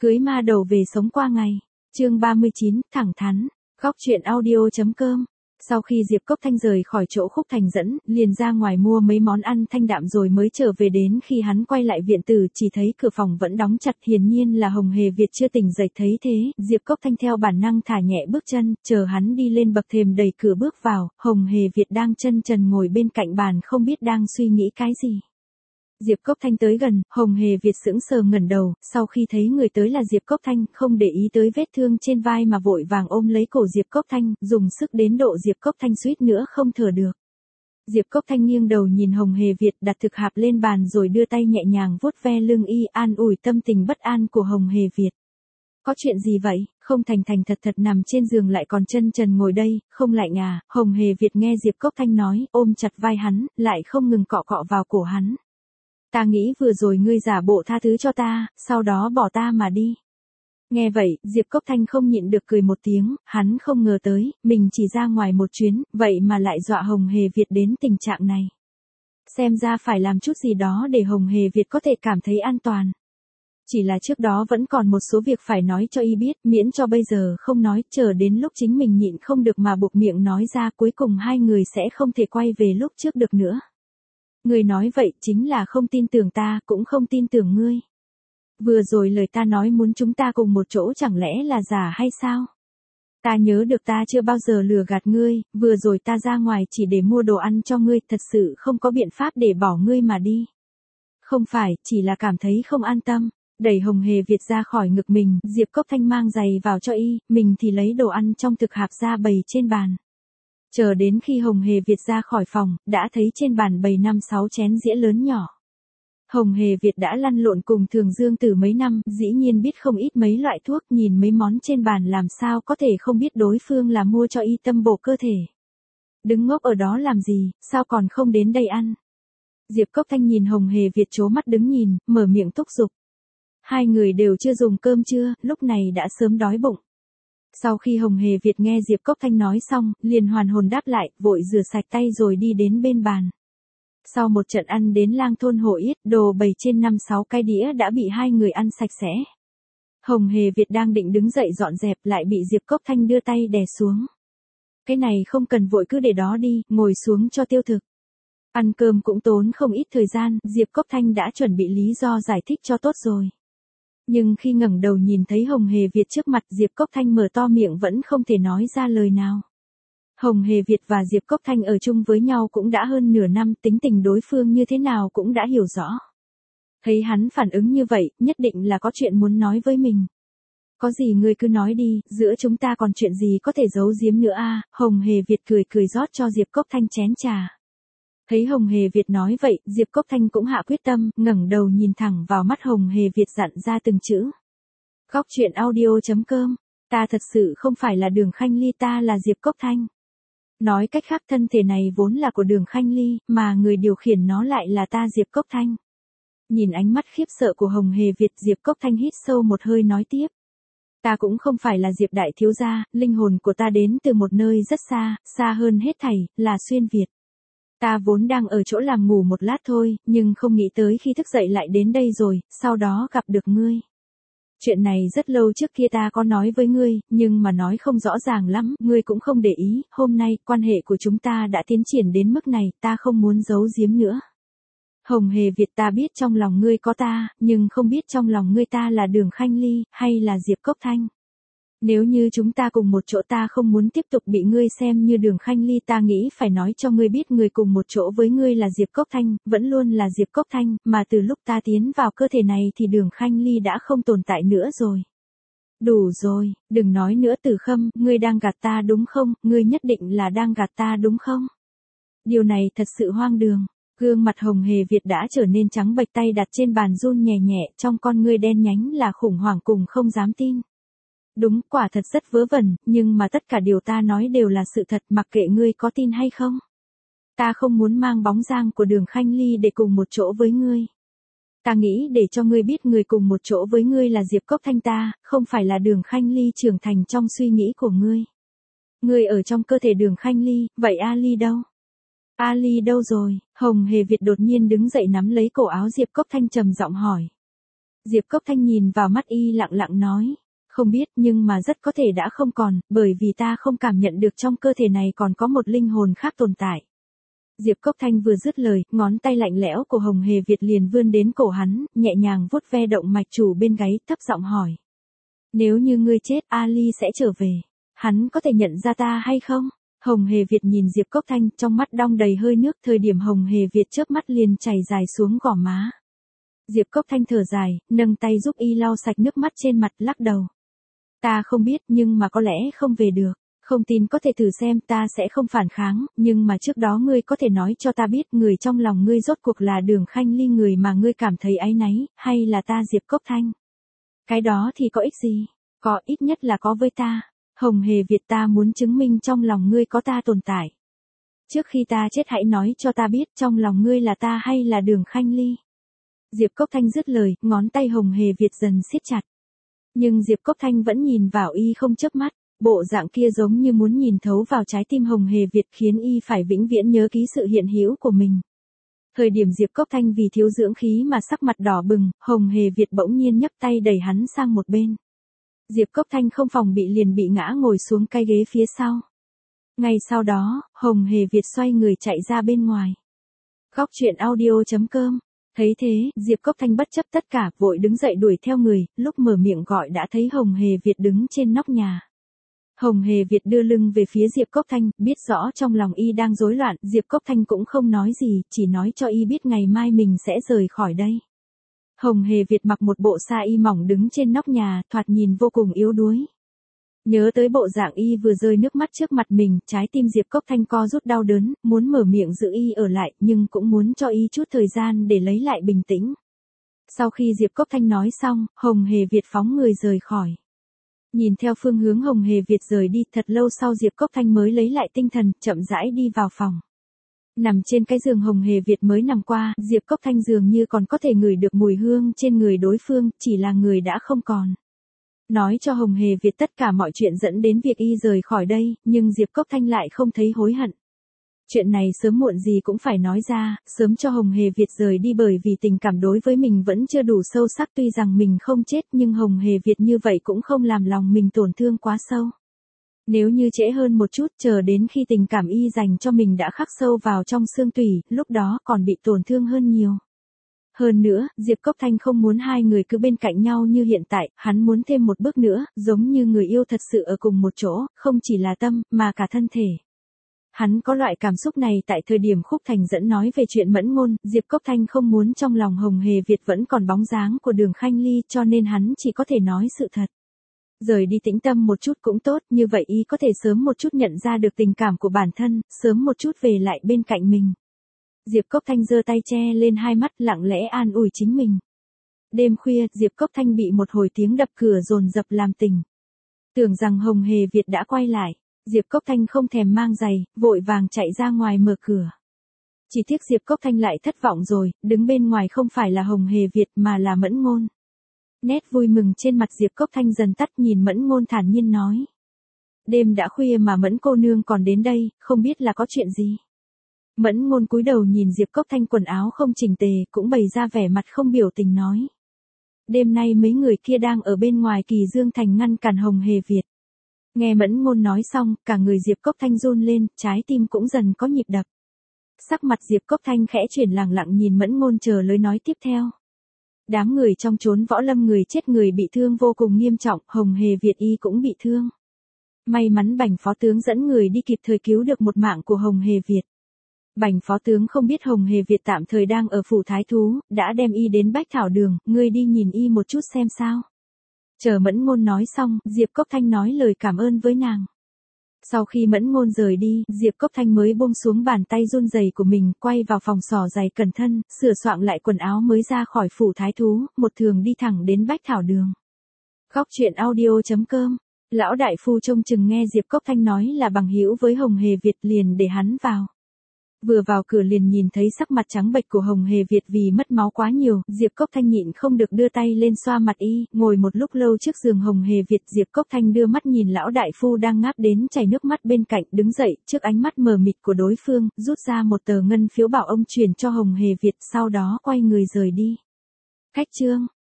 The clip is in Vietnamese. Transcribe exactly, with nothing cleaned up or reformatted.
Cưới ma đầu về sống qua ngày. Chương ba mươi chín, thẳng thắn. Góc truyện audio.com. Sau khi Diệp Cốc Thanh rời khỏi chỗ Khúc Thành dẫn, liền ra ngoài mua mấy món ăn thanh đạm rồi mới trở về. Đến khi hắn quay lại viện tử, chỉ thấy cửa phòng vẫn đóng chặt, hiển nhiên là Hồng Hề Việt chưa tỉnh dậy. Thấy thế, Diệp Cốc Thanh theo bản năng thả nhẹ bước chân, chờ hắn đi lên bậc thềm đẩy cửa bước vào. Hồng Hề Việt đang chân trần ngồi bên cạnh bàn, không biết đang suy nghĩ cái gì. Diệp Cốc Thanh tới gần, Hồng Hề Việt sững sờ ngẩng đầu, sau khi thấy người tới là Diệp Cốc Thanh, không để ý tới vết thương trên vai mà vội vàng ôm lấy cổ Diệp Cốc Thanh, dùng sức đến độ Diệp Cốc Thanh suýt nữa không thở được. Diệp Cốc Thanh nghiêng đầu nhìn Hồng Hề Việt, đặt thực hạp lên bàn rồi đưa tay nhẹ nhàng vuốt ve lưng y, an ủi tâm tình bất an của Hồng Hề Việt. Có chuyện gì vậy, không thành thành thật thật nằm trên giường lại còn chân trần ngồi đây, không lạnh à? Hồng Hề Việt nghe Diệp Cốc Thanh nói, ôm chặt vai hắn, lại không ngừng cọ cọ vào cổ hắn. Ta nghĩ vừa rồi ngươi giả bộ tha thứ cho ta, sau đó bỏ ta mà đi. Nghe vậy, Diệp Cốc Thanh không nhịn được cười một tiếng, hắn không ngờ tới, mình chỉ ra ngoài một chuyến, vậy mà lại dọa Hồng Hề Việt đến tình trạng này. Xem ra phải làm chút gì đó để Hồng Hề Việt có thể cảm thấy an toàn. Chỉ là trước đó vẫn còn một số việc phải nói cho y biết, miễn cho bây giờ không nói, chờ đến lúc chính mình nhịn không được mà buộc miệng nói ra, cuối cùng hai người sẽ không thể quay về lúc trước được nữa. Ngươi nói vậy chính là không tin tưởng ta, cũng không tin tưởng ngươi. Vừa rồi lời ta nói muốn chúng ta cùng một chỗ chẳng lẽ là giả hay sao? Ta nhớ được ta chưa bao giờ lừa gạt ngươi, vừa rồi ta ra ngoài chỉ để mua đồ ăn cho ngươi, thật sự không có biện pháp để bỏ ngươi mà đi. Không phải, chỉ là cảm thấy không an tâm. Đẩy Hồng Hề Việt ra khỏi ngực mình, Diệp Cốc Thanh mang giày vào cho y, mình thì lấy đồ ăn trong thực hạp ra bày trên bàn. Chờ đến khi Hồng Hề Việt ra khỏi phòng, đã thấy trên bàn bày năm sáu chén dĩa lớn nhỏ. Hồng Hề Việt đã lăn lộn cùng Thường Dương Tử mấy năm, dĩ nhiên biết không ít mấy loại thuốc, nhìn mấy món trên bàn làm sao có thể không biết đối phương là mua cho y tâm bổ cơ thể. Đứng ngốc ở đó làm gì, sao còn không đến đây ăn? Diệp Cốc Thanh nhìn Hồng Hề Việt trố mắt đứng nhìn, mở miệng thúc giục. Hai người đều chưa dùng cơm trưa, lúc này đã sớm đói bụng. Sau khi Hồng Hề Việt nghe Diệp Cốc Thanh nói xong, liền hoàn hồn đáp lại, vội rửa sạch tay rồi đi đến bên bàn. Sau một trận ăn đến lang thôn hổ yết, đồ bày trên năm sáu cái đĩa đã bị hai người ăn sạch sẽ. Hồng Hề Việt đang định đứng dậy dọn dẹp lại bị Diệp Cốc Thanh đưa tay đè xuống. Cái này không cần vội, cứ để đó đi, ngồi xuống cho tiêu thực. Ăn cơm cũng tốn không ít thời gian, Diệp Cốc Thanh đã chuẩn bị lý do giải thích cho tốt rồi. Nhưng khi ngẩng đầu nhìn thấy Hồng Hề Việt trước mặt, Diệp Cốc Thanh mở to miệng vẫn không thể nói ra lời nào. Hồng Hề Việt và Diệp Cốc Thanh ở chung với nhau cũng đã hơn nửa năm, tính tình đối phương như thế nào cũng đã hiểu rõ. Thấy hắn phản ứng như vậy, nhất định là có chuyện muốn nói với mình. Có gì ngươi cứ nói đi, giữa chúng ta còn chuyện gì có thể giấu giếm nữa a? Hồng Hề Việt cười cười rót cho Diệp Cốc Thanh chén trà. Thấy Hồng Hề Việt nói vậy, Diệp Cốc Thanh cũng hạ quyết tâm, ngẩng đầu nhìn thẳng vào mắt Hồng Hề Việt dặn ra từng chữ. Góc truyện audio.com, ta thật sự không phải là Đường Khanh Ly, ta là Diệp Cốc Thanh. Nói cách khác, thân thể này vốn là của Đường Khanh Ly, mà người điều khiển nó lại là ta Diệp Cốc Thanh. Nhìn ánh mắt khiếp sợ của Hồng Hề Việt, Diệp Cốc Thanh hít sâu một hơi nói tiếp. Ta cũng không phải là Diệp đại thiếu gia, linh hồn của ta đến từ một nơi rất xa, xa hơn hết thảy, là xuyên Việt. Ta vốn đang ở chỗ làm ngủ một lát thôi, nhưng không nghĩ tới khi thức dậy lại đến đây rồi, sau đó gặp được ngươi. Chuyện này rất lâu trước kia ta có nói với ngươi, nhưng mà nói không rõ ràng lắm, ngươi cũng không để ý, hôm nay, quan hệ của chúng ta đã tiến triển đến mức này, ta không muốn giấu giếm nữa. Hồng Hề Việt, ta biết trong lòng ngươi có ta, nhưng không biết trong lòng ngươi ta là Đường Khanh Ly, hay là Diệp Cốc Thanh. Nếu như chúng ta cùng một chỗ, ta không muốn tiếp tục bị ngươi xem như Đường Khanh Ly, ta nghĩ phải nói cho ngươi biết người cùng một chỗ với ngươi là Diệp Cốc Thanh, vẫn luôn là Diệp Cốc Thanh, mà từ lúc ta tiến vào cơ thể này thì Đường Khanh Ly đã không tồn tại nữa rồi. Đủ rồi, đừng nói nữa Tử Khâm, ngươi đang gạt ta đúng không, ngươi nhất định là đang gạt ta đúng không? Điều này thật sự hoang đường. Gương mặt Hồng Hề Việt đã trở nên trắng bệch, tay đặt trên bàn run nhẹ nhẹ, trong con ngươi đen nhánh là khủng hoảng cùng không dám tin. Đúng, quả thật rất vớ vẩn, nhưng mà tất cả điều ta nói đều là sự thật, mặc kệ ngươi có tin hay không. Ta không muốn mang bóng dáng của Đường Khanh Ly để cùng một chỗ với ngươi. Ta nghĩ để cho ngươi biết người cùng một chỗ với ngươi là Diệp Cốc Thanh, ta, không phải là Đường Khanh Ly trưởng thành trong suy nghĩ của ngươi. Ngươi ở trong cơ thể Đường Khanh Ly, vậy A Ly đâu? A Ly đâu rồi? Hồng Hề Việt đột nhiên đứng dậy nắm lấy cổ áo Diệp Cốc Thanh trầm giọng hỏi. Diệp Cốc Thanh nhìn vào mắt y lặng lặng nói. Không biết nhưng mà rất có thể đã không còn, bởi vì ta không cảm nhận được trong cơ thể này còn có một linh hồn khác tồn tại. Diệp Cốc Thanh vừa dứt lời, ngón tay lạnh lẽo của Hồng Hề Việt liền vươn đến cổ hắn, nhẹ nhàng vuốt ve động mạch chủ bên gáy, thấp giọng hỏi. Nếu như ngươi chết, Ali sẽ trở về. Hắn có thể nhận ra ta hay không? Hồng Hề Việt nhìn Diệp Cốc Thanh, trong mắt đong đầy hơi nước, thời điểm Hồng Hề Việt chớp mắt liền chảy dài xuống gò má. Diệp Cốc Thanh thở dài, nâng tay giúp y lau sạch nước mắt trên mặt, lắc đầu. Ta không biết, nhưng mà có lẽ không về được. Không tin có thể thử xem, ta sẽ không phản kháng, nhưng mà trước đó ngươi có thể nói cho ta biết người trong lòng ngươi rốt cuộc là Đường Khanh Ly, người mà ngươi cảm thấy áy náy, hay là ta Diệp Cốc Thanh? Cái đó thì có ích gì? Có, ít nhất là có với ta. Hồng Hề Việt, ta muốn chứng minh trong lòng ngươi có ta tồn tại. Trước khi ta chết hãy nói cho ta biết trong lòng ngươi là ta hay là Đường Khanh Ly. Diệp Cốc Thanh dứt lời, ngón tay Hồng Hề Việt dần siết chặt. Nhưng Diệp Cốc Thanh vẫn nhìn vào y không chớp mắt, bộ dạng kia giống như muốn nhìn thấu vào trái tim Hồng Hề Việt, khiến y phải vĩnh viễn nhớ ký sự hiện hữu của mình. Thời điểm Diệp Cốc Thanh vì thiếu dưỡng khí mà sắc mặt đỏ bừng, Hồng Hề Việt bỗng nhiên nhấc tay đẩy hắn sang một bên. Diệp Cốc Thanh không phòng bị liền bị ngã ngồi xuống cái ghế phía sau. Ngay sau đó, Hồng Hề Việt xoay người chạy ra bên ngoài. Góc truyện audio chấm com. Thấy thế, Diệp Cốc Thanh bất chấp tất cả, vội đứng dậy đuổi theo người, lúc mở miệng gọi đã thấy Hồng Hề Việt đứng trên nóc nhà. Hồng Hề Việt đưa lưng về phía Diệp Cốc Thanh, biết rõ trong lòng y đang rối loạn, Diệp Cốc Thanh cũng không nói gì, chỉ nói cho y biết ngày mai mình sẽ rời khỏi đây. Hồng Hề Việt mặc một bộ sa y mỏng đứng trên nóc nhà, thoạt nhìn vô cùng yếu đuối. Nhớ tới bộ dạng y vừa rơi nước mắt trước mặt mình, trái tim Diệp Cốc Thanh co rút đau đớn, muốn mở miệng giữ y ở lại, nhưng cũng muốn cho y chút thời gian để lấy lại bình tĩnh. Sau khi Diệp Cốc Thanh nói xong, Hồng Hề Việt phóng người rời khỏi. Nhìn theo phương hướng Hồng Hề Việt rời đi, thật lâu sau Diệp Cốc Thanh mới lấy lại tinh thần, chậm rãi đi vào phòng. Nằm trên cái giường Hồng Hề Việt mới nằm qua, Diệp Cốc Thanh dường như còn có thể ngửi được mùi hương trên người đối phương, chỉ là người đã không còn. Nói cho Hồng Hề Việt tất cả mọi chuyện dẫn đến việc y rời khỏi đây, nhưng Diệp Cốc Thanh lại không thấy hối hận. Chuyện này sớm muộn gì cũng phải nói ra, sớm cho Hồng Hề Việt rời đi, bởi vì tình cảm đối với mình vẫn chưa đủ sâu sắc, tuy rằng mình không chết nhưng Hồng Hề Việt như vậy cũng không làm lòng mình tổn thương quá sâu. Nếu như trễ hơn một chút, chờ đến khi tình cảm y dành cho mình đã khắc sâu vào trong xương tủy, lúc đó còn bị tổn thương hơn nhiều. Hơn nữa, Diệp Cốc Thanh không muốn hai người cứ bên cạnh nhau như hiện tại, hắn muốn thêm một bước nữa, giống như người yêu thật sự ở cùng một chỗ, không chỉ là tâm, mà cả thân thể. Hắn có loại cảm xúc này tại thời điểm Khúc Thành dẫn nói về chuyện mẫn ngôn, Diệp Cốc Thanh không muốn trong lòng Hồng Hề Việt vẫn còn bóng dáng của Đường Khanh Ly, cho nên hắn chỉ có thể nói sự thật. Rời đi tĩnh tâm một chút cũng tốt, như vậy y có thể sớm một chút nhận ra được tình cảm của bản thân, sớm một chút về lại bên cạnh mình. Diệp Cốc Thanh giơ tay che lên hai mắt, lặng lẽ an ủi chính mình. Đêm khuya, Diệp Cốc Thanh bị một hồi tiếng đập cửa dồn dập làm tỉnh. Tưởng rằng Hồng Hề Việt đã quay lại, Diệp Cốc Thanh không thèm mang giày, vội vàng chạy ra ngoài mở cửa. Chỉ tiếc Diệp Cốc Thanh lại thất vọng rồi, đứng bên ngoài không phải là Hồng Hề Việt mà là Mẫn Ngôn. Nét vui mừng trên mặt Diệp Cốc Thanh dần tắt, nhìn Mẫn Ngôn thản nhiên nói. Đêm đã khuya mà Mẫn cô nương còn đến đây, không biết là có chuyện gì. Mẫn Ngôn cúi đầu nhìn Diệp Cốc Thanh quần áo không chỉnh tề, cũng bày ra vẻ mặt không biểu tình nói. Đêm nay mấy người kia đang ở bên ngoài Kỳ Dương Thành ngăn cản Hồng Hề Việt. Nghe Mẫn Ngôn nói xong, cả người Diệp Cốc Thanh run lên, trái tim cũng dần có nhịp đập. Sắc mặt Diệp Cốc Thanh khẽ chuyển, lặng lặng nhìn Mẫn Ngôn chờ lời nói tiếp theo. Đám người trong chốn võ lâm người chết người bị thương vô cùng nghiêm trọng, Hồng Hề Việt y cũng bị thương. May mắn Bành phó tướng dẫn người đi kịp thời cứu được một mạng của Hồng Hề Việt. Bành phó tướng không biết Hồng Hề Việt tạm thời đang ở phủ thái thú, đã đem y đến Bách Thảo Đường, ngươi đi nhìn y một chút xem sao. Chờ Mẫn Ngôn nói xong, Diệp Cốc Thanh nói lời cảm ơn với nàng. Sau khi Mẫn Ngôn rời đi, Diệp Cốc Thanh mới buông xuống bàn tay run rẩy của mình, quay vào phòng xỏ giày cẩn thân, sửa soạn lại quần áo mới ra khỏi phủ thái thú, một thường đi thẳng đến Bách Thảo Đường. Góc truyện audio chấm com. Lão đại phu trông chừng nghe Diệp Cốc Thanh nói là bằng hữu với Hồng Hề Việt liền để hắn vào. Vừa vào cửa liền nhìn thấy sắc mặt trắng bệch của Hồng Hề Việt vì mất máu quá nhiều, Diệp Cốc Thanh nhịn không được đưa tay lên xoa mặt y, ngồi một lúc lâu trước giường Hồng Hề Việt. Diệp Cốc Thanh đưa mắt nhìn lão đại phu đang ngáp đến chảy nước mắt bên cạnh, đứng dậy, trước ánh mắt mờ mịt của đối phương, rút ra một tờ ngân phiếu bảo ông chuyển cho Hồng Hề Việt, sau đó quay người rời đi. Khách chương